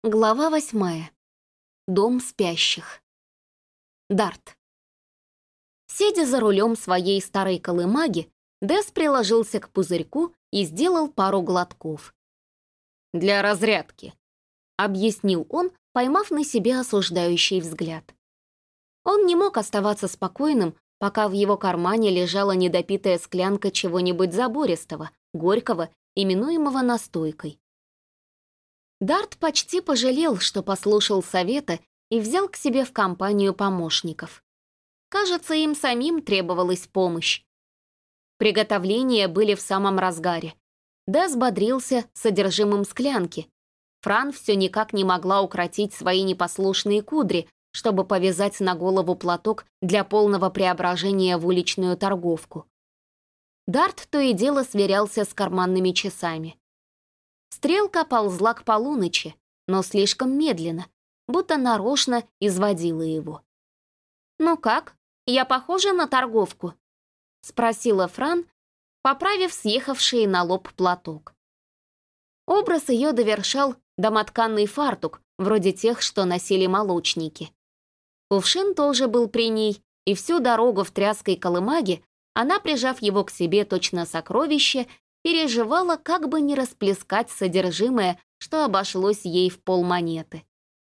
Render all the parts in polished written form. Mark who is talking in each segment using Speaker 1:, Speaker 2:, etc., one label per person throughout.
Speaker 1: Глава 8. Дом спящих. Дарт. Сидя за рулем своей старой колымаги, Дэс приложился к пузырьку и сделал пару глотков. «Для разрядки», — объяснил он, поймав на себе осуждающий взгляд. Он не мог оставаться спокойным, пока в его кармане лежала недопитая склянка чего-нибудь забористого, горького, именуемого настойкой. Дарт почти пожалел, что послушал совета и взял к себе в компанию помощников. Кажется, им самим требовалась помощь. Приготовления были в самом разгаре. Дэс бодрился содержимым склянки. Фран все никак не могла укротить свои непослушные кудри, чтобы повязать на голову платок для полного преображения в уличную торговку. Дарт то и дело сверялся с карманными часами. Стрелка ползла к полуночи, но слишком медленно, будто нарочно изводила его. «Ну как, я похожа на торговку?» — спросила Фран, поправив съехавший на лоб платок. Образ ее довершал домотканный фартук, вроде тех, что носили молочники. Кувшин тоже был при ней, и всю дорогу в тряской колымаге она, прижав его к себе точно сокровище, переживала, как бы не расплескать содержимое, что обошлось ей в полмонеты.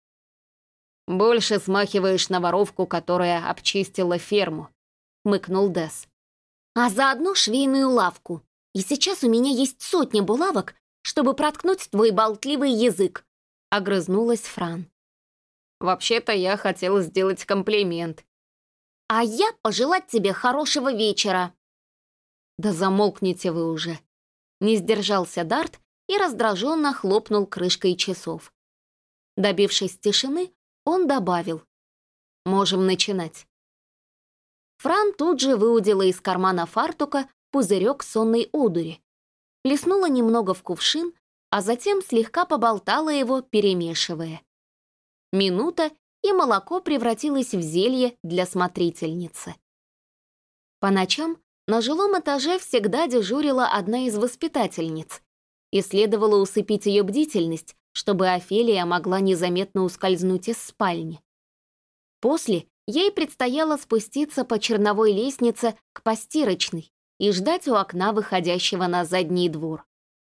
Speaker 1: «Больше смахиваешь на воровку, которая обчистила ферму», — хмыкнул Дэс. «А заодно швейную лавку. И сейчас у меня есть сотня булавок, чтобы проткнуть твой болтливый язык», — огрызнулась Фран. «Вообще-то я хотела сделать комплимент». «А я пожелать тебе хорошего вечера». «Да замолкните вы уже», — не сдержался Дарт и раздраженно хлопнул крышкой часов. Добившись тишины, он добавил: «Можем начинать». Фран тут же выудила из кармана фартука пузырек сонной одури, плеснула немного в кувшин, а затем слегка поболтала его, перемешивая. Минута, и молоко превратилось в зелье для смотрительницы. По ночам на жилом этаже всегда дежурила одна из воспитательниц, и следовало усыпить ее бдительность, чтобы Офелия могла незаметно ускользнуть из спальни. После ей предстояло спуститься по черновой лестнице к постирочной и ждать у окна, выходящего на задний двор.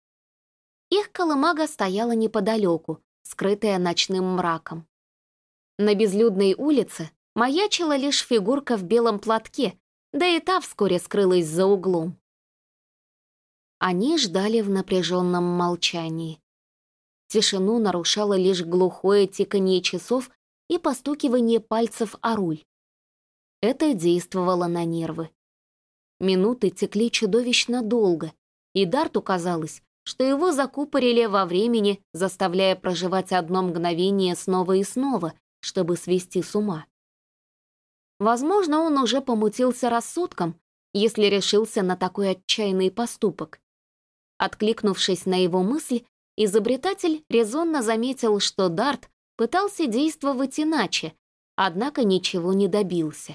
Speaker 1: Их колымага стояла неподалеку, скрытая ночным мраком. На безлюдной улице маячила лишь фигурка в белом платке, да и та вскоре скрылась за углом. Они ждали в напряженном молчании. Тишину нарушало лишь глухое тиканье часов и постукивание пальцев о руль. Это действовало на нервы. Минуты текли чудовищно долго, и Дарту казалось, что его закупорили во времени, заставляя проживать одно мгновение снова и снова, чтобы свести с ума. Возможно, он уже помутился рассудком, если решился на такой отчаянный поступок. Откликнувшись на его мысль, изобретатель резонно заметил, что Дарт пытался действовать иначе, однако ничего не добился.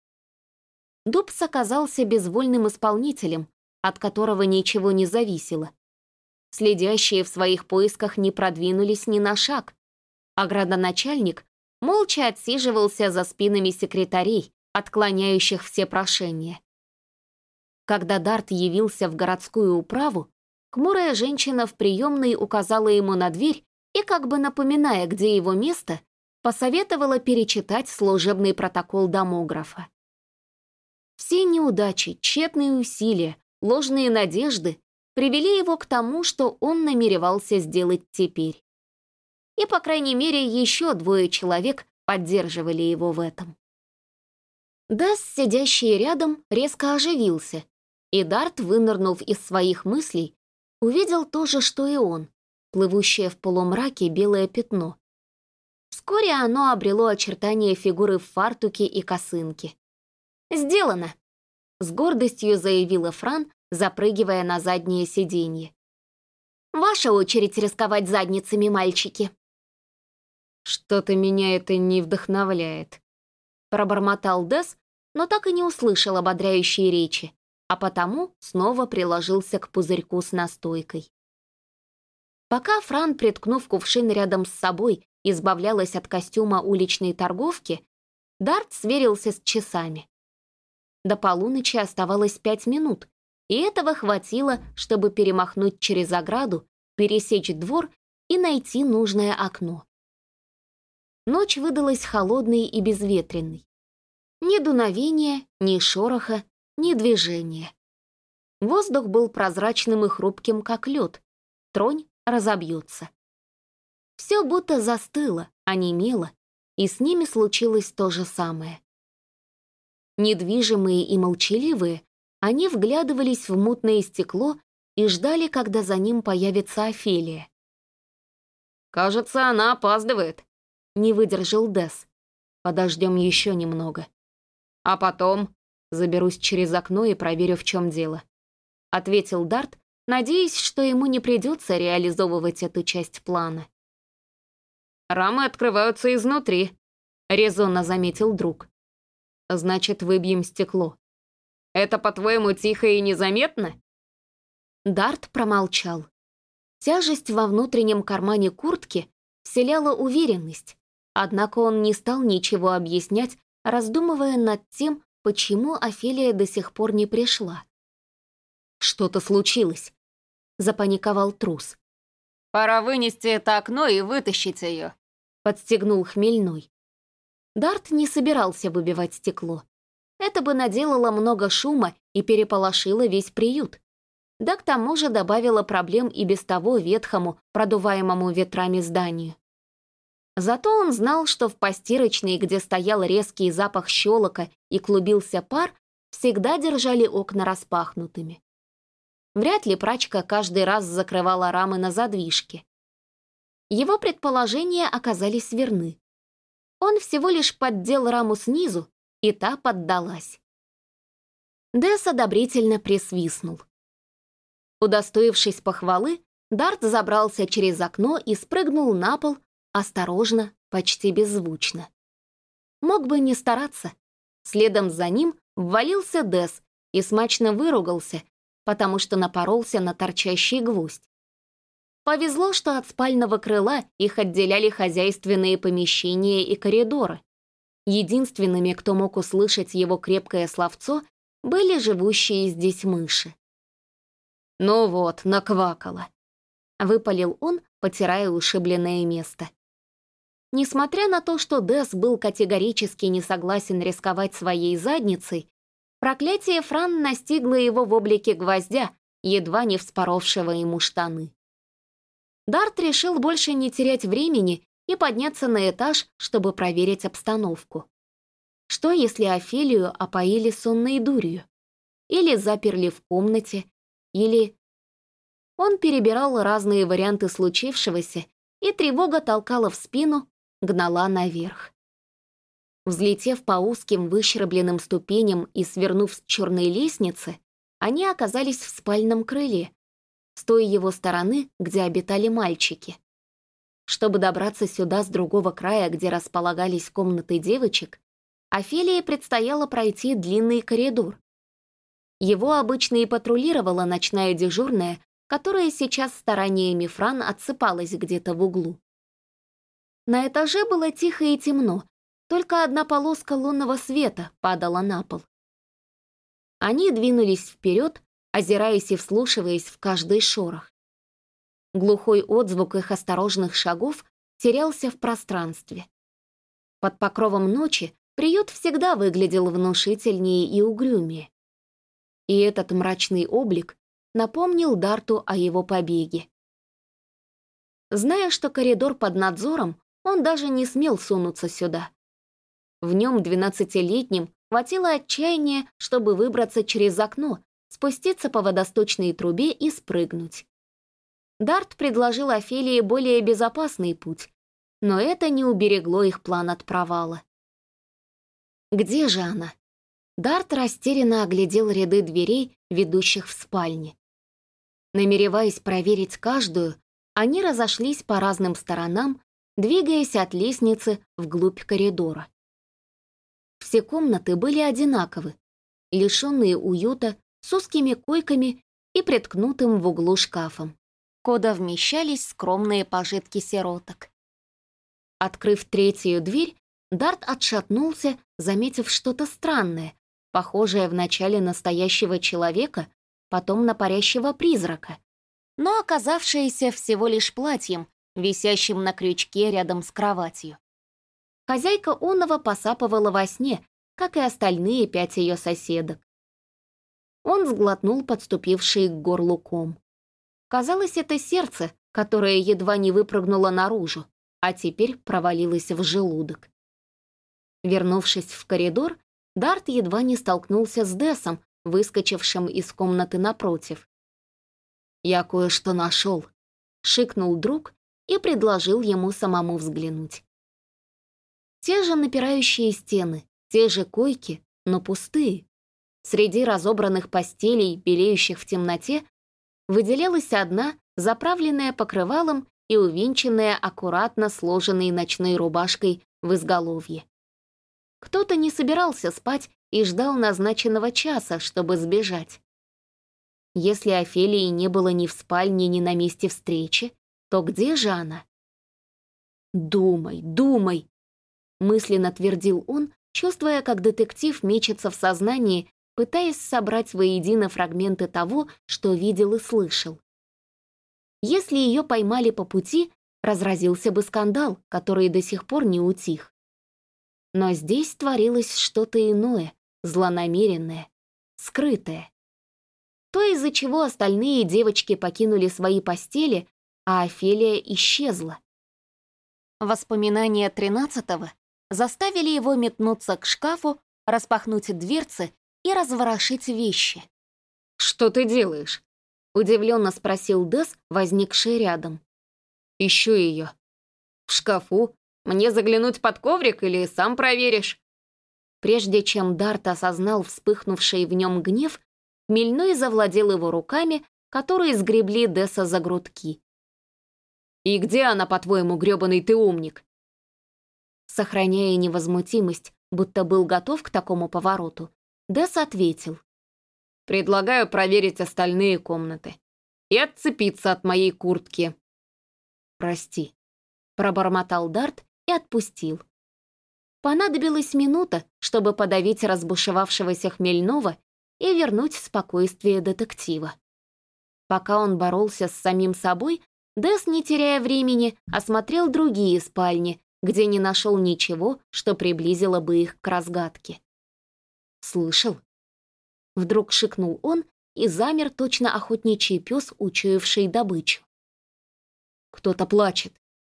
Speaker 1: Дубс оказался безвольным исполнителем, от которого ничего не зависело. Следящие в своих поисках не продвинулись ни на шаг, а градоначальник молча отсиживался за спинами секретарей, отклоняющих все прошения. Когда Дарт явился в городскую управу, хмурая женщина в приемной указала ему на дверь и, как бы напоминая, где его место, посоветовала перечитать служебный протокол домографа. Все неудачи, тщетные усилия, ложные надежды привели его к тому, что он намеревался сделать теперь. И, по крайней мере, еще двое человек поддерживали его в этом. Дэс, сидящий рядом, резко оживился, и Дарт, вынырнув из своих мыслей, увидел то же, что и он, плывущее в полумраке белое пятно. Вскоре оно обрело очертания фигуры в фартуке и косынке. «Сделано!» — с гордостью заявила Фран, запрыгивая на заднее сиденье. «Ваша очередь рисковать задницами, мальчики!» «Что-то меня это не вдохновляет», — пробормотал Дэс, но так и не услышал ободряющей речи, а потому снова приложился к пузырьку с настойкой. Пока Фран, приткнув кувшин рядом с собой, избавлялась от костюма уличной торговки, Дарт сверился с часами. До полуночи оставалось 5 минут, и этого хватило, чтобы перемахнуть через ограду, пересечь двор и найти нужное окно. Ночь выдалась холодной и безветренной. Ни дуновения, ни шороха, ни движения. Воздух был прозрачным и хрупким, как лед. Тронь разобьется. Все будто застыло, онемело, и с ними случилось то же самое. Недвижимые и молчаливые, они вглядывались в мутное стекло и ждали, когда за ним появится Офелия.
Speaker 2: «Кажется, она опаздывает», —
Speaker 1: не выдержал Десс. «Подождем еще немного.
Speaker 2: «А потом?»
Speaker 1: Заберусь через окно и проверю, в чем дело», — ответил Дарт, надеясь, что ему не придется реализовывать эту часть плана.
Speaker 2: «Рамы открываются изнутри», — резонно заметил друг.
Speaker 1: «Значит, выбьем стекло».
Speaker 2: «Это, по-твоему, тихо и незаметно?»
Speaker 1: Дарт промолчал. Тяжесть во внутреннем кармане куртки вселяла уверенность, однако он не стал ничего объяснять, раздумывая над тем, почему Офелия до сих пор не пришла. «Что-то случилось», — запаниковал трус.
Speaker 2: «Пора вынести это окно и вытащить ее»,
Speaker 1: — подстегнул Хмельной. Дарт не собирался выбивать стекло. Это бы наделало много шума и переполошило весь приют. Да к тому же добавило проблем и без того ветхому, продуваемому ветрами зданию. Зато он знал, что в постирочной, где стоял резкий запах щелока и клубился пар, всегда держали окна распахнутыми. Вряд ли прачка каждый раз закрывала рамы на задвижке. Его предположения оказались верны. Он всего лишь поддел раму снизу, и та поддалась. Десс одобрительно присвистнул. Удостоившись похвалы, Дарт забрался через окно и спрыгнул на пол, осторожно, почти беззвучно. Мог бы не стараться. Следом за ним ввалился Десс и смачно выругался, потому что напоролся на торчащий гвоздь. Повезло, что от спального крыла их отделяли хозяйственные помещения и коридоры. Единственными, кто мог услышать его крепкое словцо, были живущие здесь мыши.
Speaker 2: «Ну вот, наквакала»,
Speaker 1: — выпалил он, потирая ушибленное место. Несмотря на то, что Десс был категорически не согласен рисковать своей задницей, проклятие Фран настигло его в облике гвоздя, едва не вспоровшего ему штаны. Дарт решил больше не терять времени и подняться на этаж, чтобы проверить обстановку. Что, если Офелию опоили сонной дурью? Или заперли в комнате? Или... Он перебирал разные варианты случившегося, и тревога толкала в спину, гнала наверх. Взлетев по узким выщербленным ступеням и свернув с черной лестницы, они оказались в спальном крыле, с той его стороны, где обитали мальчики. Чтобы добраться сюда с другого края, где располагались комнаты девочек, Офелии предстояло пройти длинный коридор. Его обычно и патрулировала ночная дежурная, которая сейчас стараниями Фран отсыпалась где-то в углу. На этаже было тихо и темно, только одна полоска лунного света падала на пол. Они двинулись вперед, озираясь и вслушиваясь в каждый шорох. Глухой отзвук их осторожных шагов терялся в пространстве. Под покровом ночи приют всегда выглядел внушительнее и угрюмее. И этот мрачный облик напомнил Дарту о его побеге. Зная, что коридор под надзором, он даже не смел сунуться сюда. В нем 12-летним хватило отчаяния, чтобы выбраться через окно, спуститься по водосточной трубе и спрыгнуть. Дарт предложил Офелии более безопасный путь, но это не уберегло их план от провала. Где же она? Дарт растерянно оглядел ряды дверей, ведущих в спальни. Намереваясь проверить каждую, они разошлись по разным сторонам, двигаясь от лестницы вглубь коридора. Все комнаты были одинаковы, лишенные уюта, с узкими койками и приткнутым в углу шкафом. куда вмещались скромные пожитки сироток. Открыв третью дверь, Дарт отшатнулся, заметив что-то странное, похожее вначале на настоящего человека, потом на парящего призрака, но оказавшееся всего лишь платьем, висящим на крючке рядом с кроватью. Хозяйка оного посапывала во сне, как и остальные 5 ее соседок. Он сглотнул подступивший к горлу ком. Казалось, это сердце, которое едва не выпрыгнуло наружу, а теперь провалилось в желудок. Вернувшись в коридор, Дарт едва не столкнулся с Десом, выскочившим из комнаты напротив. «Я кое-что нашел», — шикнул друг и предложил ему самому взглянуть. Те же напирающие стены, те же койки, но пустые. Среди разобранных постелей, белеющих в темноте, выделялась одна, заправленная покрывалом и увенчанная аккуратно сложенной ночной рубашкой в изголовье. Кто-то не собирался спать и ждал назначенного часа, чтобы сбежать. Если Офелии не было ни в спальне, ни на месте встречи, то где же она? «Думай, думай!» — мысленно твердил он, чувствуя, как детектив мечется в сознании, пытаясь собрать воедино фрагменты того, что видел и слышал. Если ее поймали по пути, разразился бы скандал, который до сих пор не утих. Но здесь творилось что-то иное, злонамеренное, скрытое. То, из-за чего остальные девочки покинули свои постели, а Офелия исчезла. Воспоминания 13-го заставили его метнуться к шкафу, распахнуть дверцы и разворошить вещи.
Speaker 2: «Что ты делаешь?»
Speaker 1: — удивленно спросил Дес, возникший рядом.
Speaker 2: «Ищу ее. В шкафу? Мне заглянуть под коврик или сам проверишь?»
Speaker 1: Прежде чем Дарт осознал вспыхнувший в нем гнев, Хмельной завладел его руками, которые сгребли Деса за грудки.
Speaker 2: «И где она, по-твоему, грёбаный ты умник?»
Speaker 1: Сохраняя невозмутимость, будто был готов к такому повороту, Дес ответил.
Speaker 2: «Предлагаю проверить остальные комнаты и отцепиться от моей куртки».
Speaker 1: «Прости», — пробормотал Дарт и отпустил. Понадобилась минута, чтобы подавить разбушевавшегося Хмельного и вернуть спокойствие детектива. Пока он боролся с самим собой, Дес, не теряя времени, осмотрел другие спальни, где не нашел ничего, что приблизило бы их к разгадке. «Слышал?» Вдруг шикнул он и замер, точно охотничий пес, учуявший добычу.
Speaker 2: «Кто-то плачет».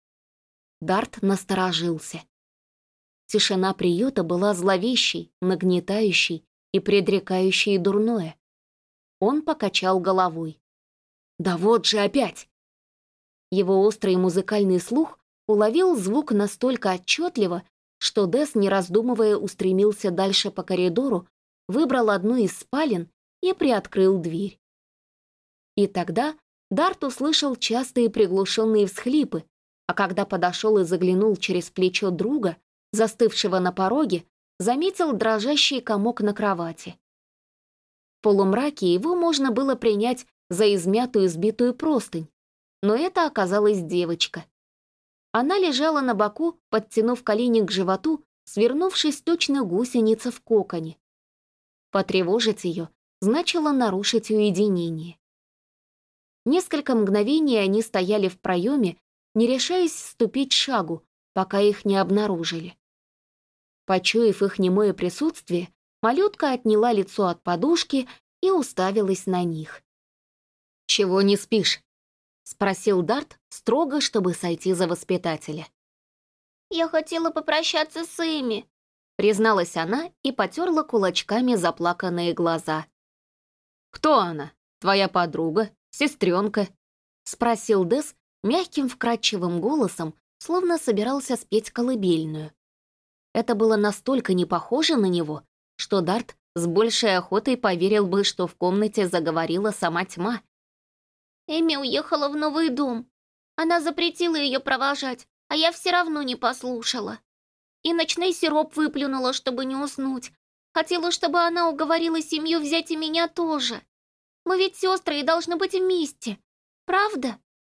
Speaker 1: Дарт насторожился. Тишина приюта была зловещей, нагнетающей и предрекающей дурное. Он покачал головой. «Да вот же опять!» Его острый музыкальный слух уловил звук настолько отчетливо, что Дес, не раздумывая, устремился дальше по коридору, выбрал одну из спален и приоткрыл дверь. И тогда Дарт услышал частые приглушенные всхлипы, а когда подошел и заглянул через плечо друга, застывшего на пороге, заметил дрожащий комок на кровати. В полумраке его можно было принять за измятую сбитую простынь, но это оказалась девочка. Она лежала на боку, подтянув колени к животу, свернувшись точно гусеница в коконе. Потревожить ее значило нарушить уединение. Несколько мгновений они стояли в проеме, не решаясь ступить шагу, пока их не обнаружили. Почуяв их немое присутствие, малютка отняла лицо от подушки и уставилась на них.
Speaker 2: «Чего не спишь?»
Speaker 1: — спросил Дарт строго, чтобы сойти за воспитателя.
Speaker 3: «Я хотела попрощаться с Эми»,
Speaker 1: — призналась она и потерла кулачками заплаканные глаза.
Speaker 2: «Кто она? Твоя подруга? Сестренка?»
Speaker 1: — спросил Дес мягким вкрадчивым голосом, словно собирался спеть колыбельную. Это было настолько не похоже на него, что Дарт с большей охотой поверил бы, что в комнате заговорила сама тьма.
Speaker 3: «Эми уехала в новый дом. Она запретила ее провожать, а я все равно не послушала. И ночной сироп выплюнула, чтобы не уснуть. Хотела, чтобы она уговорила семью взять и меня тоже. Мы ведь сестры и должны быть вместе. Правда?»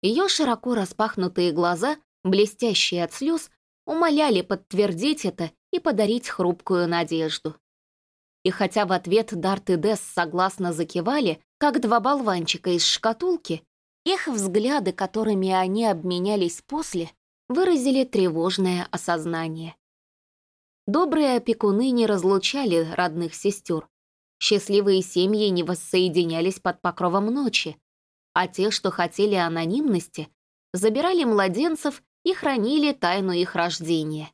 Speaker 1: Ее широко распахнутые глаза, блестящие от слез, умоляли подтвердить это и подарить хрупкую надежду. И хотя в ответ Дарт и Десс согласно закивали, как два болванчика из шкатулки, их взгляды, которыми они обменялись после, выразили тревожное осознание. Добрые опекуны не разлучали родных сестер. Счастливые семьи не воссоединялись под покровом ночи, а те, что хотели анонимности, забирали младенцев и хранили тайну их рождения.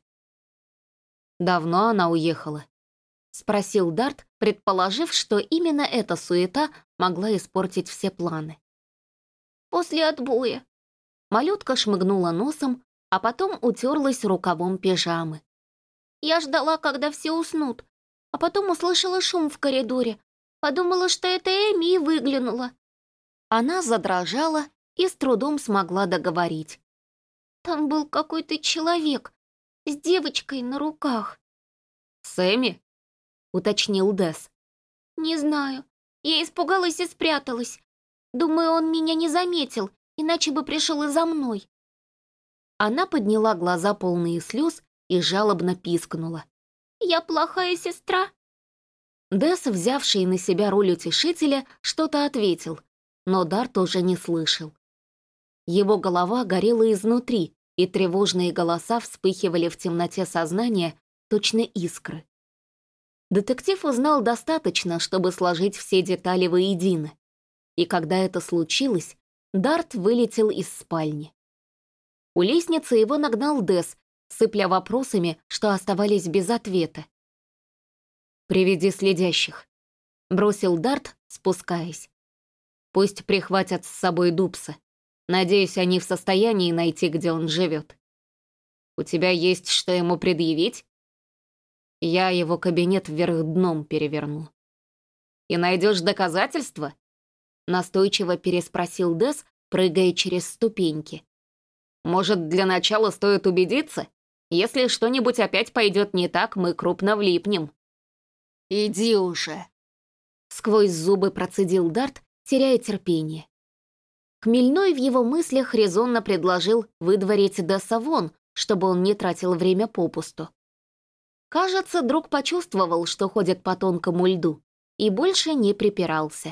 Speaker 1: «Давно она уехала?» — спросил Дарт, предположив, что именно эта суета могла испортить все планы.
Speaker 3: После отбоя.
Speaker 1: Малютка шмыгнула носом, а потом утерлась рукавом пижамы.
Speaker 3: Я ждала, когда все уснут, а потом услышала шум в коридоре. Подумала, что это Эми, и выглянула.
Speaker 1: Она задрожала и с трудом смогла договорить.
Speaker 3: Там был какой-то человек с девочкой на руках.
Speaker 2: «Сэмми?»
Speaker 1: — уточнил Десс.
Speaker 3: Не знаю. Я испугалась и спряталась. Думаю, он меня не заметил, иначе бы пришел и за мной.
Speaker 1: Она подняла глаза, полные слез, и жалобно пискнула.
Speaker 3: Я плохая сестра.
Speaker 1: Десс, взявший на себя роль утешителя, что-то ответил, но Дарт уже не слышал. Его голова горела изнутри, и тревожные голоса вспыхивали в темноте сознания, точно искры. Детектив узнал достаточно, чтобы сложить все детали воедино. И когда это случилось, Дарт вылетел из спальни. У лестницы его нагнал Десс, сыпля вопросами, что оставались без ответа. «Приведи следящих», — бросил Дарт, спускаясь. «Пусть прихватят с собой Дубса. Надеюсь, они в состоянии найти, где он живет. У тебя есть что ему предъявить? Я его кабинет вверх дном переверну». «И найдешь доказательства?» — настойчиво переспросил Десс, прыгая через ступеньки. «Может, для начала стоит убедиться? Если что-нибудь опять пойдет не так, мы крупно влипнем». «Иди уже!» — сквозь зубы процедил Дарт, теряя терпение. Хмельной в его мыслях резонно предложил выдворить Десса вон, чтобы он не тратил время попусту. Кажется, друг почувствовал, что ходит по тонкому льду, и больше не припирался.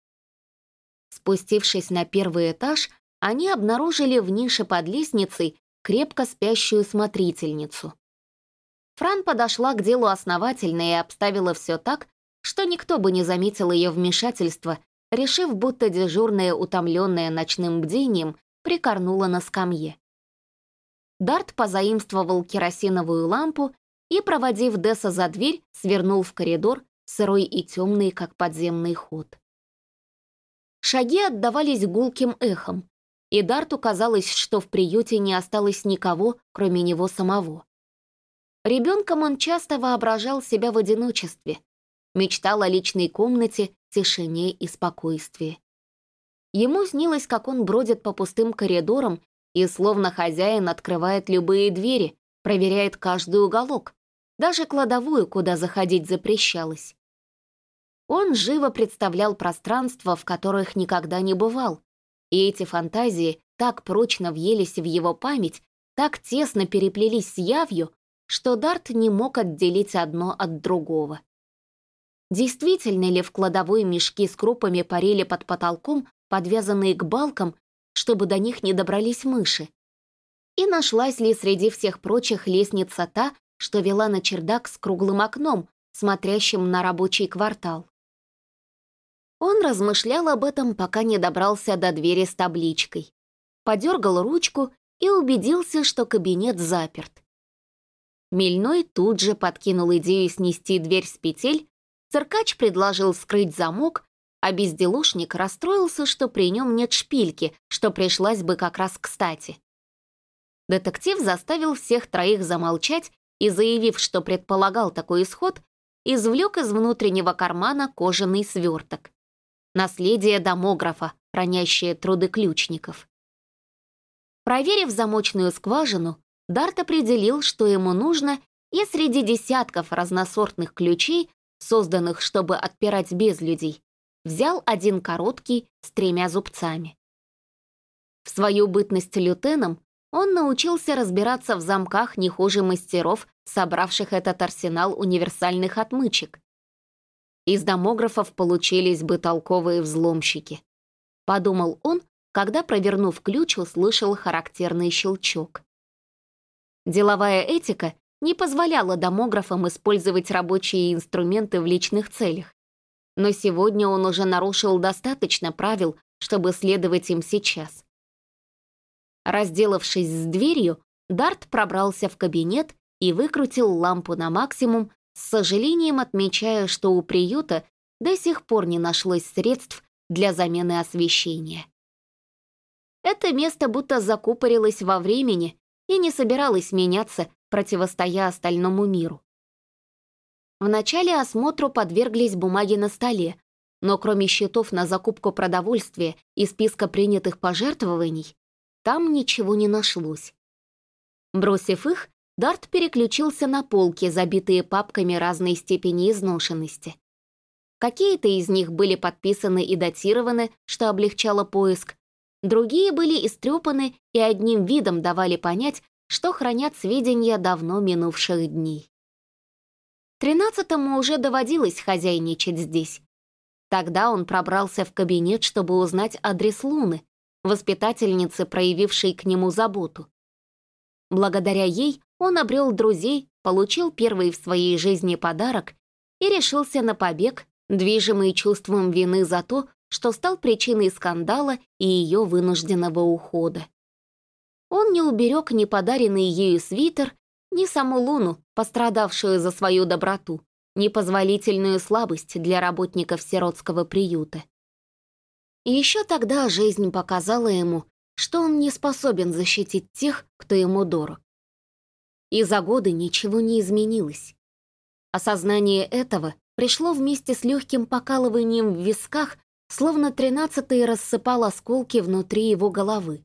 Speaker 1: Спустившись на первый этаж, они обнаружили в нише под лестницей крепко спящую смотрительницу. Фран подошла к делу основательно и обставила все так, что никто бы не заметил ее вмешательства, решив, будто дежурная, утомленная ночным бдением, прикорнула на скамье. Дарт позаимствовал керосиновую лампу и, проводив Десса за дверь, свернул в коридор, сырой и темный, как подземный ход. Шаги отдавались гулким эхом, и Дарту казалось, что в приюте не осталось никого, кроме него самого. Ребенком он часто воображал себя в одиночестве, мечтал о личной комнате, тишине и спокойствии. Ему снилось, как он бродит по пустым коридорам и, словно хозяин, открывает любые двери, проверяет каждый уголок, даже кладовую, куда заходить запрещалось. Он живо представлял пространства, в которых никогда не бывал, и эти фантазии так прочно въелись в его память, так тесно переплелись с явью, что Дарт не мог отделить одно от другого. Действительно ли в кладовой мешки с крупами парили под потолком, подвязанные к балкам, чтобы до них не добрались мыши? И нашлась ли среди всех прочих лестница та, что вела на чердак с круглым окном, смотрящим на рабочий квартал? Он размышлял об этом, пока не добрался до двери с табличкой. Подергал ручку и убедился, что кабинет заперт. Хмельной тут же подкинул идею снести дверь с петель, циркач предложил вскрыть замок, а безделушник расстроился, что при нем нет шпильки, что пришлась бы как раз кстати. Детектив заставил всех троих замолчать и, заявив, что предполагал такой исход, извлек из внутреннего кармана кожаный сверток. Наследие домографа, хранящее труды ключников. Проверив замочную скважину, Дарт определил, что ему нужно, и среди десятков разносортных ключей, созданных, чтобы отпирать безлюдей, взял один короткий с 3 зубцами. В свою бытность лютеном он научился разбираться в замках не хуже мастеров, собравших этот арсенал универсальных отмычек. Из домографов получились бы толковые взломщики. Подумал он, когда, провернув ключ, услышал характерный щелчок. Деловая этика не позволяла домографам использовать рабочие инструменты в личных целях. Но сегодня он уже нарушил достаточно правил, чтобы следовать им сейчас. Разделавшись с дверью, Дарт пробрался в кабинет и выкрутил лампу на максимум, с сожалением отмечая, что у приюта до сих пор не нашлось средств для замены освещения. Это место будто закупорилось во времени и не собиралось меняться, противостоя остальному миру. Вначале осмотру подверглись бумаги на столе, но кроме счетов на закупку продовольствия и списка принятых пожертвований, там ничего не нашлось. Бросив их, Дарт переключился на полки, забитые папками разной степени изношенности. Какие-то из них были подписаны и датированы, что облегчало поиск, другие были истрепаны и одним видом давали понять, что хранят сведения давно минувших дней. 13-му уже доводилось хозяйничать здесь. Тогда он пробрался в кабинет, чтобы узнать адрес Луны, воспитательницы, проявившей к нему заботу. Благодаря ей он обрел друзей, получил первый в своей жизни подарок и решился на побег, движимый чувством вины за то, что стал причиной скандала и ее вынужденного ухода. Он не уберег ни подаренный ею свитер, ни саму Луну, пострадавшую за свою доброту, ни позволительную слабость для работников сиротского приюта. И еще тогда жизнь показала ему, что он не способен защитить тех, кто ему дорог. И за годы ничего не изменилось. Осознание этого пришло вместе с легким покалыванием в висках, словно 13-й рассыпал осколки внутри его головы.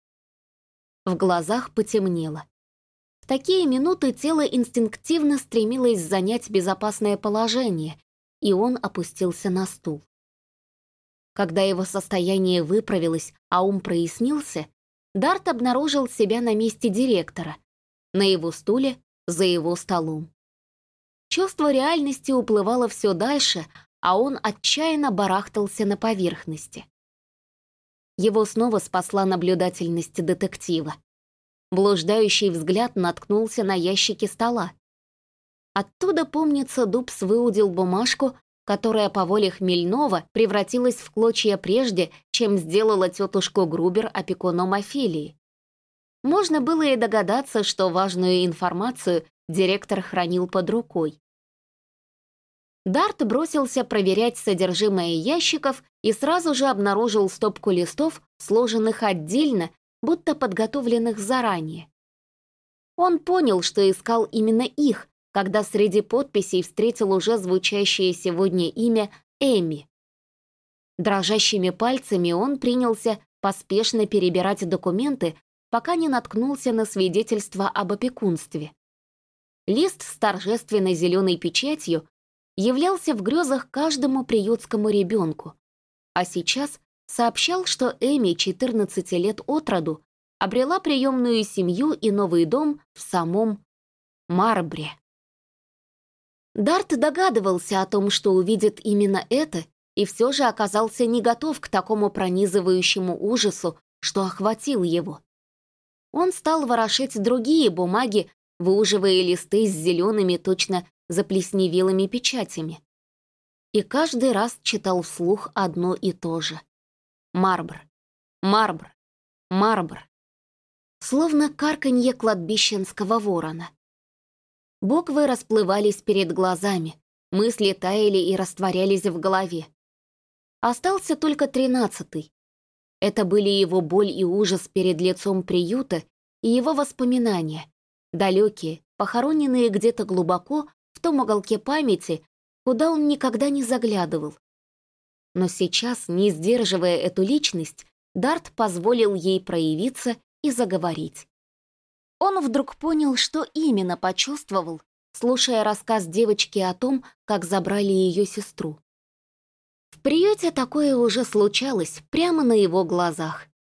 Speaker 1: В глазах потемнело. В такие минуты тело инстинктивно стремилось занять безопасное положение, и он опустился на стул. Когда его состояние выправилось, а ум прояснился, Дарт обнаружил себя на месте директора, на его стуле, за его столом. Чувство реальности уплывало все дальше, а он отчаянно барахтался на поверхности. Его снова спасла наблюдательность детектива. Блуждающий взгляд наткнулся на ящики стола. Оттуда, помнится, Дубс выудил бумажку, которая по воле Хмельнова превратилась в клочья прежде, чем сделала тетушку Грубер опекуном Офелии. Можно было и догадаться, что важную информацию директор хранил под рукой. Дарт бросился проверять содержимое ящиков и сразу же обнаружил стопку листов, сложенных отдельно, будто подготовленных заранее. Он понял, что искал именно их, когда среди подписей встретил уже звучащее сегодня имя Эми. Дрожащими пальцами он принялся поспешно перебирать документы, пока не наткнулся на свидетельство об опекунстве. Лист с торжественной зеленой печатью являлся в грезах каждому приютскому ребенку, а сейчас сообщал, что Эми, 14 лет от роду, обрела приемную семью и новый дом в самом Марбре. Дарт догадывался о том, что увидит именно это, и все же оказался не готов к такому пронизывающему ужасу, что охватил его. Он стал ворошить другие бумаги, выуживая листы с зелеными, точно заплесневелыми печатями. И каждый раз читал вслух одно и то же. Марбр, Марбр, Марбр. Словно карканье кладбищенского ворона. Буквы расплывались перед глазами, мысли таяли и растворялись в голове. Остался только 13-й. Это были его боль и ужас перед лицом приюта и его воспоминания, далекие, похороненные где-то глубоко в том уголке памяти, куда он никогда не заглядывал. Но сейчас, не сдерживая эту личность, Дарт позволил ей проявиться и заговорить. Он вдруг понял, что именно почувствовал, слушая рассказ девочки о том, как забрали ее сестру. В приюте такое уже случалось, прямо на его глазах.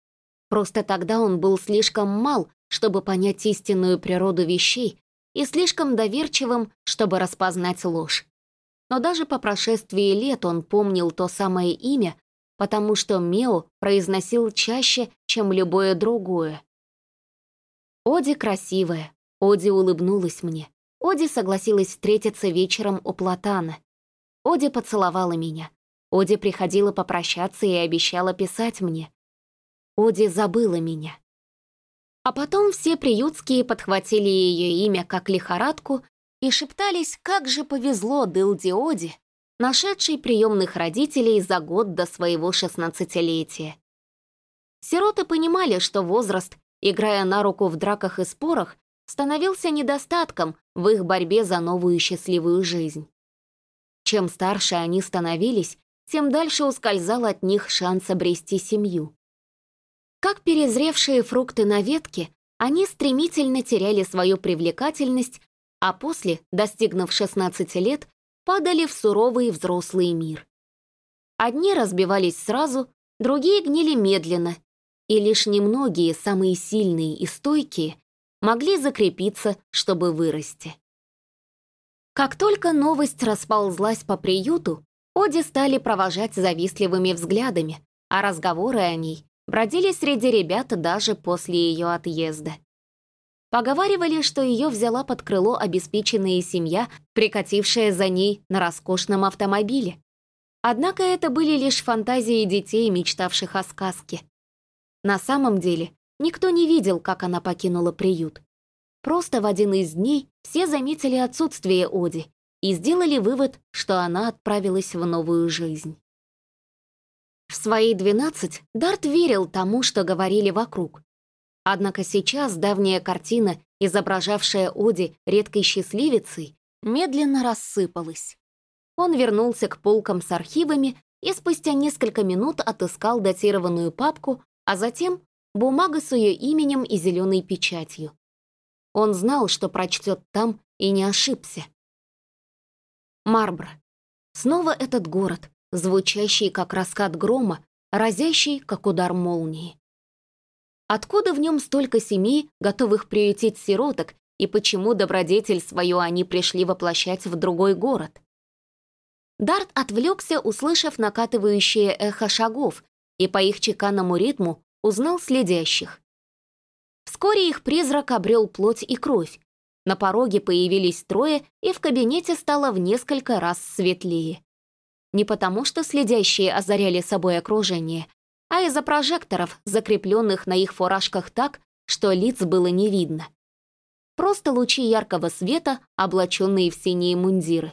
Speaker 1: Просто тогда он был слишком мал, чтобы понять истинную природу вещей, и слишком доверчивым, чтобы распознать ложь. Но даже по прошествии лет он помнил то самое имя, потому что Мео произносил чаще, чем любое другое. Оди красивая, Оди улыбнулась мне, Оди согласилась встретиться вечером у Платана, Оди поцеловала меня, Оди приходила попрощаться и обещала писать мне. Оди забыла меня. А потом все приютские подхватили ее имя как лихорадку и шептались, как же повезло Дылде Оди, нашедшей приемных родителей за год до своего 16-летия. Сироты понимали, что возраст, играя на руку в драках и спорах, становился недостатком в их борьбе за новую счастливую жизнь. Чем старше они становились, тем дальше ускользал от них шанс обрести семью. Как перезревшие фрукты на ветке, они стремительно теряли свою привлекательность, а после, достигнув 16 лет, падали в суровый взрослый мир. Одни разбивались сразу, другие гнили медленно, и лишь немногие, самые сильные и стойкие, могли закрепиться, чтобы вырасти. Как только новость расползлась по приюту, Оди стали провожать завистливыми взглядами, а разговоры о ней бродили среди ребят даже после ее отъезда. Поговаривали, что ее взяла под крыло обеспеченная семья, прикатившая за ней на роскошном автомобиле. Однако это были лишь фантазии детей, мечтавших о сказке. На самом деле, никто не видел, как она покинула приют. Просто в один из дней все заметили отсутствие Оди и сделали вывод, что она отправилась в новую жизнь. В свои 12 Дарт верил тому, что говорили вокруг. Однако сейчас давняя картина, изображавшая Оди редкой счастливицей, медленно рассыпалась. Он вернулся к полкам с архивами и спустя несколько минут отыскал датированную папку, а затем бумага с ее именем и зеленой печатью. Он знал, что прочтет там, и не ошибся. Марбро. Снова этот город, звучащий как раскат грома, разящий как удар молнии. Откуда в нем столько семей, готовых приютить сироток, и почему добродетель свою они пришли воплощать в другой город? Дарт отвлекся, услышав накатывающее эхо шагов, и по их чеканному ритму узнал следящих. Вскоре их призрак обрел плоть и кровь. На пороге появились трое, и в кабинете стало в несколько раз светлее. Не потому, что следящие озаряли собой окружение, а из-за прожекторов, закрепленных на их фуражках так, что лиц было не видно. Просто лучи яркого света, облаченные в синие мундиры.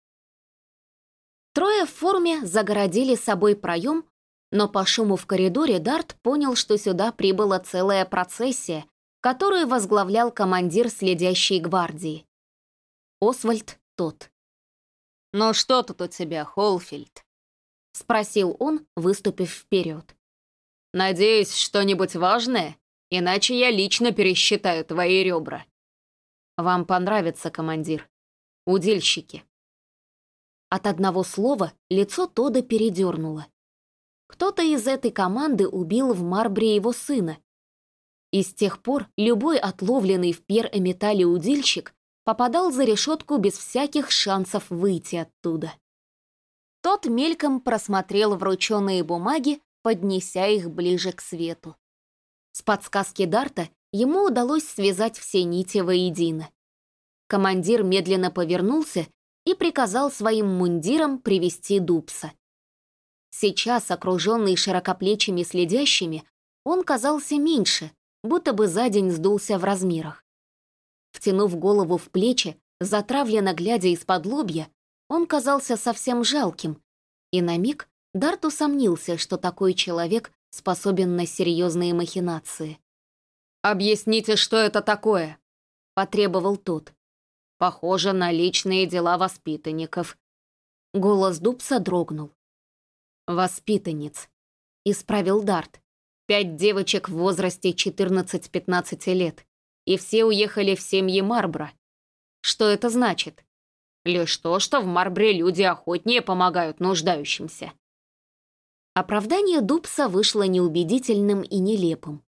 Speaker 1: Трое в форме загородили собой проем, но по шуму в коридоре Дарт понял, что сюда прибыла целая процессия, которую возглавлял командир следящей гвардии. Освальд тот.
Speaker 2: «Ну что тут у тебя, Холфильд?»
Speaker 1: — спросил он, выступив вперед.
Speaker 2: «Надеюсь, что-нибудь важное? Иначе я лично пересчитаю твои ребра». «Вам понравится, командир. Удильщики».
Speaker 1: От одного слова лицо Тода передернуло. Кто-то из этой команды убил в Марбре его сына. И с тех пор любой отловленный в Пьер-Эмитале удильщик попадал за решетку без всяких шансов выйти оттуда. Тот мельком просмотрел врученные бумаги, поднеся их ближе к свету. С подсказки Дарта ему удалось связать все нити воедино. Командир медленно повернулся и приказал своим мундирам привести Дупса. Сейчас, окруженный широкоплечими следящими, он казался меньше, будто бы за день сдулся в размерах. Втянув голову в плечи, затравленно глядя из-под лобья, он казался совсем жалким, и на миг Дарт усомнился, что такой человек способен на серьезные махинации.
Speaker 2: «Объясните, что это такое?»
Speaker 1: — потребовал тот.
Speaker 2: «Похоже на личные дела воспитанников».
Speaker 1: Голос Дупса дрогнул.
Speaker 2: «Воспитанниц»,
Speaker 1: — исправил Дарт.
Speaker 2: 5 девочек в возрасте 14-15 лет, и все уехали в семьи Марбро. Что это значит? Лишь то, что в Марбре люди охотнее помогают нуждающимся».
Speaker 1: Оправдание Дупса вышло неубедительным и нелепым.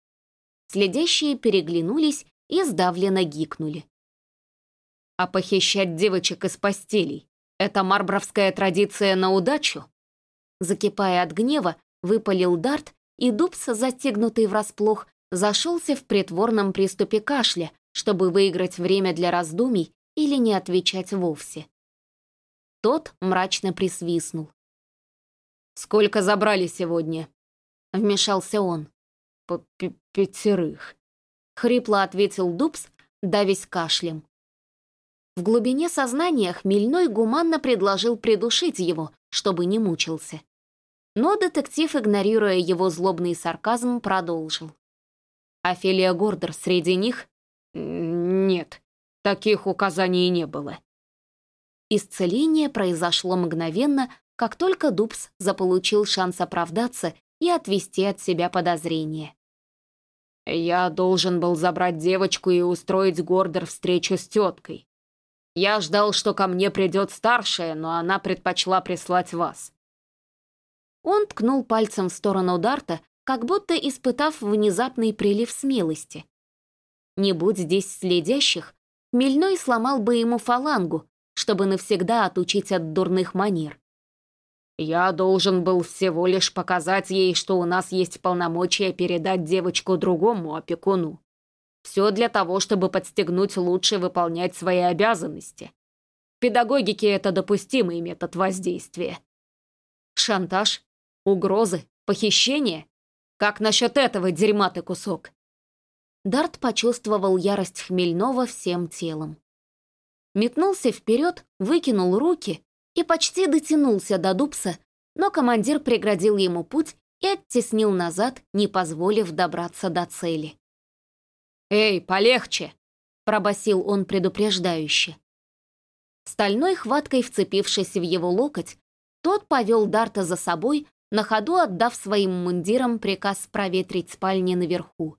Speaker 1: Следящие переглянулись и сдавленно гикнули.
Speaker 2: А похищать девочек из постелей — это марбровская традиция на удачу?
Speaker 1: Закипая от гнева, выпалил Дарт, и Дубс, застигнутый врасплох, зашелся в притворном приступе кашля, чтобы выиграть время для раздумий или не отвечать вовсе. Тот мрачно присвистнул.
Speaker 2: «Сколько забрали сегодня?»
Speaker 1: — вмешался он.
Speaker 2: «Пятерых»,
Speaker 1: — хрипло ответил Дубс, давясь кашлем. В глубине сознания Хмельной гуманно предложил придушить его, чтобы не мучился. Но детектив, игнорируя его злобный сарказм, продолжил.
Speaker 2: «Офелия Гордер среди них?» «Нет, таких указаний не было».
Speaker 1: Исцеление произошло мгновенно, как только Дубс заполучил шанс оправдаться и отвести от себя подозрения.
Speaker 2: «Я должен был забрать девочку и устроить Гордер встречу с теткой. Я ждал, что ко мне придет старшая, но она предпочла прислать вас».
Speaker 1: Он ткнул пальцем в сторону Дарта, как будто испытав внезапный прилив смелости. Не будь здесь следящих, Хмельной сломал бы ему фалангу, чтобы навсегда отучить от дурных манер.
Speaker 2: «Я должен был всего лишь показать ей, что у нас есть полномочия передать девочку другому опекуну. Все для того, чтобы подстегнуть лучше выполнять свои обязанности. В педагогике это допустимый метод воздействия. Шантаж, угрозы, похищение? Как насчет этого дерьма ты кусок?»
Speaker 1: Дарт почувствовал ярость Хмельного всем телом. Метнулся вперед, выкинул руки и почти дотянулся до Дубса, но командир преградил ему путь и оттеснил назад, не позволив добраться до цели.
Speaker 2: «Эй, полегче!»
Speaker 1: — пробасил он предупреждающе. Стальной хваткой вцепившись в его локоть, тот повел Дарта за собой, на ходу отдав своим мундирам приказ проветрить спальни наверху.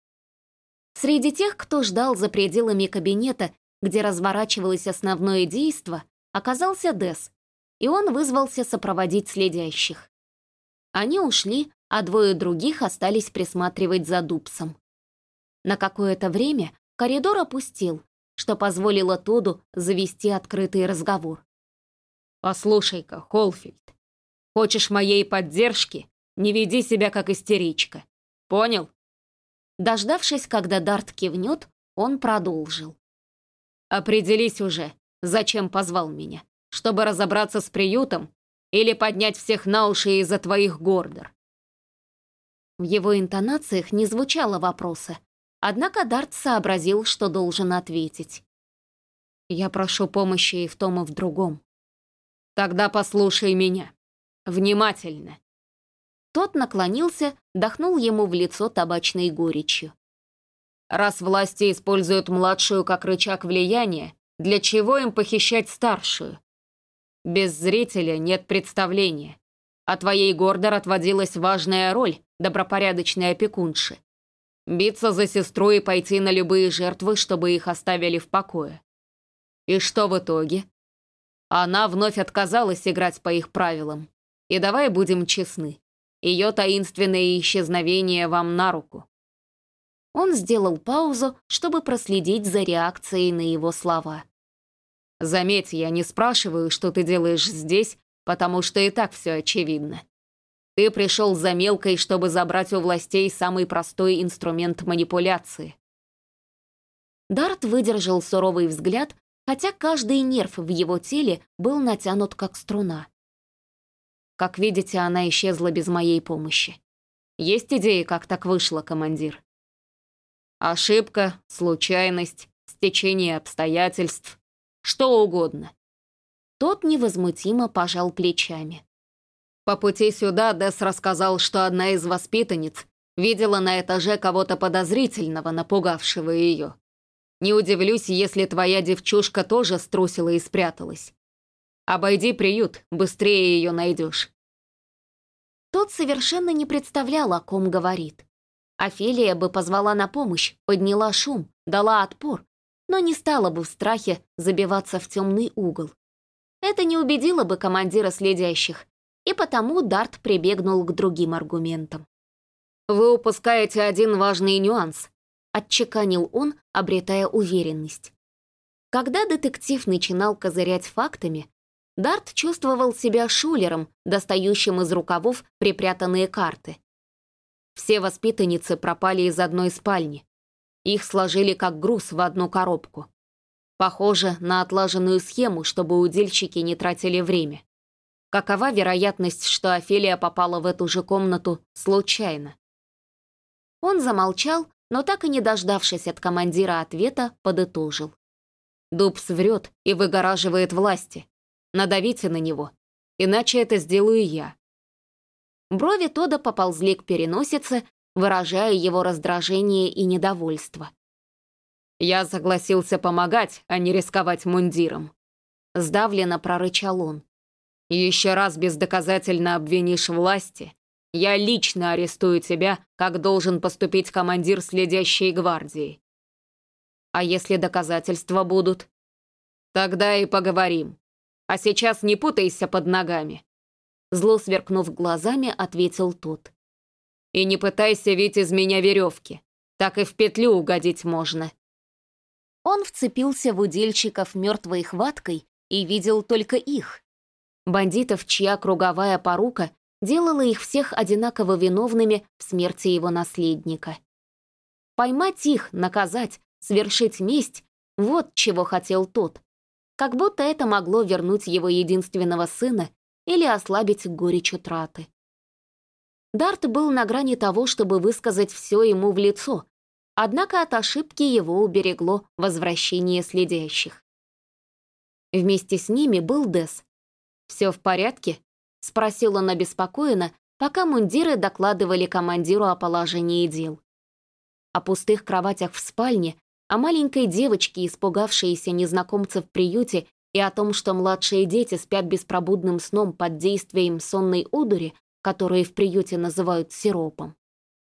Speaker 1: Среди тех, кто ждал за пределами кабинета, где разворачивалось основное действо, оказался Десс, и он вызвался сопроводить следящих. Они ушли, а двое других остались присматривать за Дубсом. На какое-то время коридор опустел, что позволило Тоду завести открытый разговор.
Speaker 2: «Послушай-ка, Холфильд, хочешь моей поддержки? Не веди себя как истеричка. Понял?»
Speaker 1: Дождавшись, когда Дарт кивнет, он продолжил.
Speaker 2: «Определись уже, зачем позвал меня? Чтобы разобраться с приютом или поднять всех на уши из-за твоих Гордер?»
Speaker 1: В его интонациях не звучало вопроса, однако Дарт сообразил, что должен ответить.
Speaker 2: «Я прошу помощи и в том, и в другом. Тогда послушай меня. Внимательно».
Speaker 1: Тот наклонился, дохнул ему в лицо табачной горечью.
Speaker 2: «Раз власти используют младшую как рычаг влияния, для чего им похищать старшую? Без зрителя нет представления. А твоей Гордер отводилась важная роль добропорядочной опекунши. Биться за сестру и пойти на любые жертвы, чтобы их оставили в покое. И что в итоге? Она вновь отказалась играть по их правилам. И давай будем честны, ее таинственное исчезновение вам на руку».
Speaker 1: Он сделал паузу, чтобы проследить за реакцией на его слова.
Speaker 2: «Заметь, я не спрашиваю, что ты делаешь здесь, потому что и так все очевидно. Ты пришел за мелкой, чтобы забрать у властей самый простой инструмент манипуляции».
Speaker 1: Дарт выдержал суровый взгляд, хотя каждый нерв в его теле был натянут как струна.
Speaker 2: «Как видите, она исчезла без моей помощи. Есть идеи, как так вышло, командир?» «Ошибка, случайность, стечение обстоятельств, что угодно».
Speaker 1: Тот невозмутимо пожал плечами.
Speaker 2: «По пути сюда Десс рассказал, что одна из воспитанниц видела на этаже кого-то подозрительного, напугавшего ее. Не удивлюсь, если твоя девчушка тоже струсила и спряталась. Обойди приют, быстрее ее найдешь».
Speaker 1: Тот совершенно не представлял, о ком говорит. Офелия бы позвала на помощь, подняла шум, дала отпор, но не стала бы в страхе забиваться в темный угол. Это не убедило бы командира следящих, и потому Дарт прибегнул к другим аргументам. «Вы упускаете один важный нюанс», — отчеканил он, обретая уверенность. Когда детектив начинал козырять фактами, Дарт чувствовал себя шулером, достающим из рукавов припрятанные карты. Все воспитанницы пропали из одной спальни. Их сложили как груз в одну коробку. Похоже на отлаженную схему, чтобы удильщики не тратили время. Какова вероятность, что Офелия попала в эту же комнату случайно? Он замолчал, но так и не дождавшись от командира ответа, подытожил. Дубс врет и выгораживает власти. Надавите на него, иначе это сделаю я. Брови Тодда поползли к переносице, выражая его раздражение и недовольство. «Я согласился помогать, а не рисковать мундиром», — сдавленно прорычал он. «Еще раз бездоказательно обвинишь власти, я лично арестую тебя, как должен поступить командир следящей гвардии. А если доказательства будут? Тогда и поговорим. А сейчас не путайся под ногами». Зло сверкнув глазами, ответил тот. «И не пытайся вить из меня веревки, так и в петлю угодить можно». Он вцепился в удильщиков мертвой хваткой и видел только их. Бандитов, чья круговая порука делала их всех одинаково виновными в смерти его наследника. Поймать их, наказать, свершить месть — вот чего хотел тот. Как будто это могло вернуть его единственного сына или ослабить горечь утраты. Дарт был на грани того, чтобы высказать все ему в лицо, однако от ошибки его уберегло возвращение следящих. Вместе с ними был Десс. «Все в порядке?» — спросил он обеспокоенно, пока мундиры докладывали командиру о положении дел. О пустых кроватях в спальне, о маленькой девочке, испугавшейся незнакомцев в приюте, и о том, что младшие дети спят беспробудным сном под действием сонной одури, которые в приюте называют сиропом.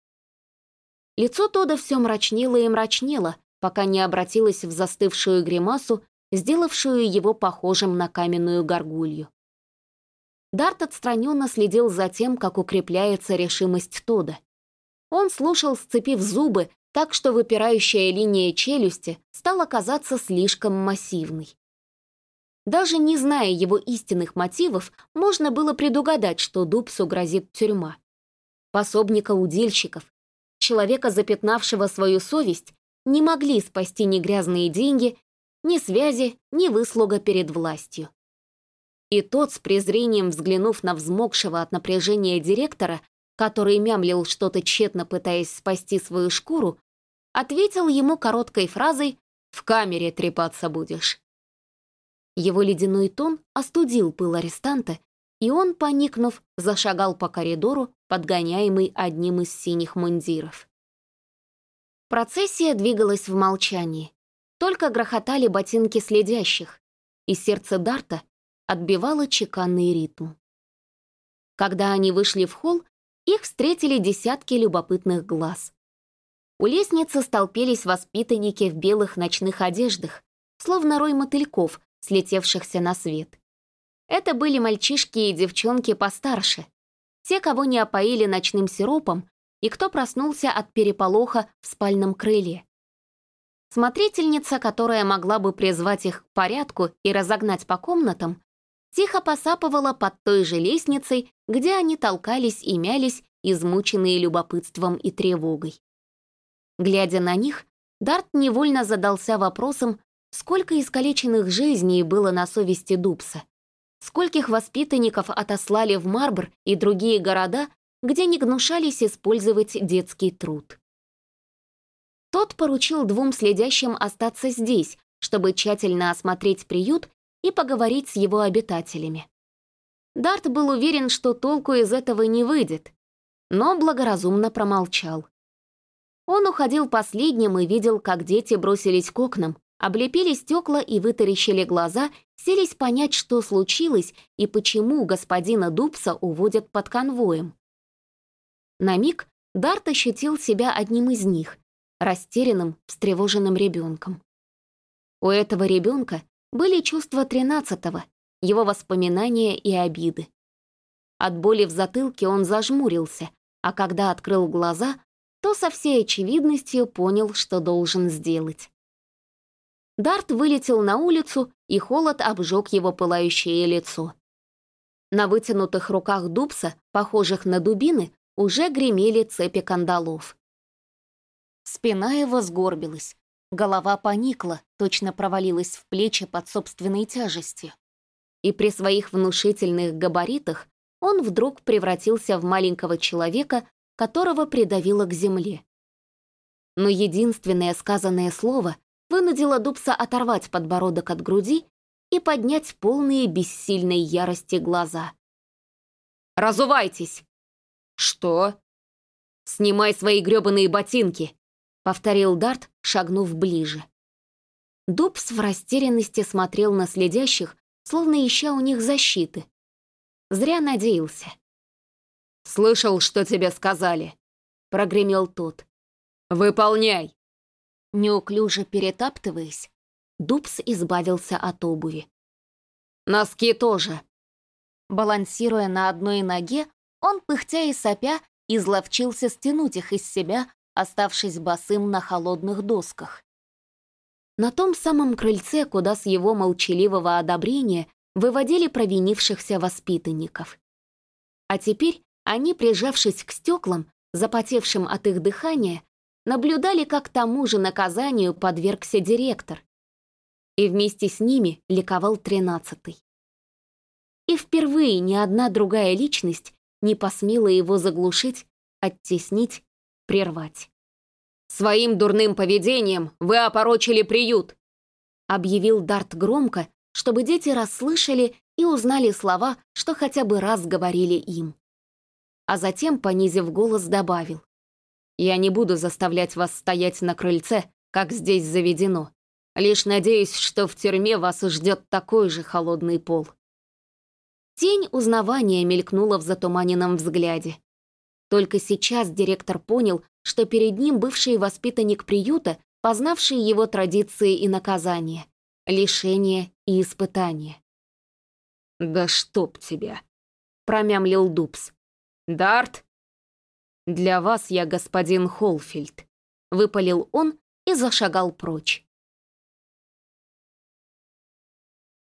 Speaker 1: Лицо Тодда все мрачнело и мрачнело, пока не обратилось в застывшую гримасу, сделавшую его похожим на каменную горгулью. Дарт отстраненно следил за тем, как укрепляется решимость Тодда. Он слушал, сцепив зубы, так что выпирающая линия челюсти стала казаться слишком массивной. Даже не зная его истинных мотивов, можно было предугадать, что Дубсу грозит тюрьма. Пособника удильщиков, человека, запятнавшего свою совесть, не могли спасти ни грязные деньги, ни связи, ни выслуга перед властью. И тот, с презрением взглянув на взмокшего от напряжения директора, который мямлил что-то тщетно пытаясь спасти свою шкуру, ответил ему короткой фразой «В камере трепаться будешь». Его ледяной тон остудил пыл арестанта, и он, поникнув, зашагал по коридору, подгоняемый одним из синих мундиров. Процессия двигалась в молчании. Только грохотали ботинки следящих, и сердце Дарта отбивало чеканный ритм. Когда они вышли в холл, их встретили десятки любопытных глаз. У лестницы столпились воспитанники в белых ночных одеждах, словно рой мотыльков, слетевшихся на свет. Это были мальчишки и девчонки постарше, те, кого не опоили ночным сиропом и кто проснулся от переполоха в спальном крыле. Смотрительница, которая могла бы призвать их к порядку и разогнать по комнатам, тихо посапывала под той же лестницей, где они толкались и мялись, измученные любопытством и тревогой. Глядя на них, Дарт невольно задался вопросом, сколько искалеченных жизней было на совести Дубса, скольких воспитанников отослали в Марбр и другие города, где не гнушались использовать детский труд. Тот поручил двум следящим остаться здесь, чтобы тщательно осмотреть приют и поговорить с его обитателями. Дарт был уверен, что толку из этого не выйдет, но благоразумно промолчал. Он уходил последним и видел, как дети бросились к окнам, облепили стекла и вытаращили глаза, селись понять, что случилось и почему господина Дубса уводят под конвоем. На миг Дарт ощутил себя одним из них, растерянным, встревоженным ребенком. У этого ребенка были чувства 13-го, его воспоминания и обиды. От боли в затылке он зажмурился, а когда открыл глаза, то со всей очевидностью понял, что должен сделать. Дарт вылетел на улицу, и холод обжег его пылающее лицо. На вытянутых руках Дубса, похожих на дубины, уже гремели цепи кандалов. Спина его сгорбилась, голова поникла, точно провалилась в плечи под собственной тяжестью. И при своих внушительных габаритах он вдруг превратился в маленького человека, которого придавило к земле. Но единственное сказанное слово вынудило Дубса оторвать подбородок от груди и поднять полные бессильной ярости глаза. «Разувайтесь!» «Что?» «Снимай свои грёбаные ботинки!» — повторил Дарт, шагнув ближе. Дубс в растерянности смотрел на следящих, словно ища у них защиты. Зря надеялся. «Слышал, что тебе сказали», — прогремел тот. «Выполняй!» Неуклюже перетаптываясь, Дубс избавился от обуви. «Носки тоже!» Балансируя на одной ноге, он, пыхтя и сопя, изловчился стянуть их из себя, оставшись босым на холодных досках. На том самом крыльце, куда с его молчаливого одобрения выводили провинившихся воспитанников. А теперь они, прижавшись к стеклам, запотевшим от их дыхания, наблюдали, как тому же наказанию подвергся директор. И вместе с ними ликовал 13-й. И впервые ни одна другая личность не посмела его заглушить, оттеснить, прервать. «Своим дурным поведением вы опорочили приют», объявил Дарт громко, чтобы дети расслышали и узнали слова, что хотя бы раз говорили им. А затем, понизив голос, добавил: «Я не буду заставлять вас стоять на крыльце, как здесь заведено. Лишь надеюсь, что в тюрьме вас ждет такой же холодный пол». Тень узнавания мелькнула в затуманенном взгляде. Только сейчас директор понял, что перед ним бывший воспитанник приюта, познавший его традиции и наказания, лишения и испытания. «Да чтоб тебя!» — промямлил Дубс. «Дарт?» «Для вас я господин Холфильд», — выпалил он и зашагал прочь.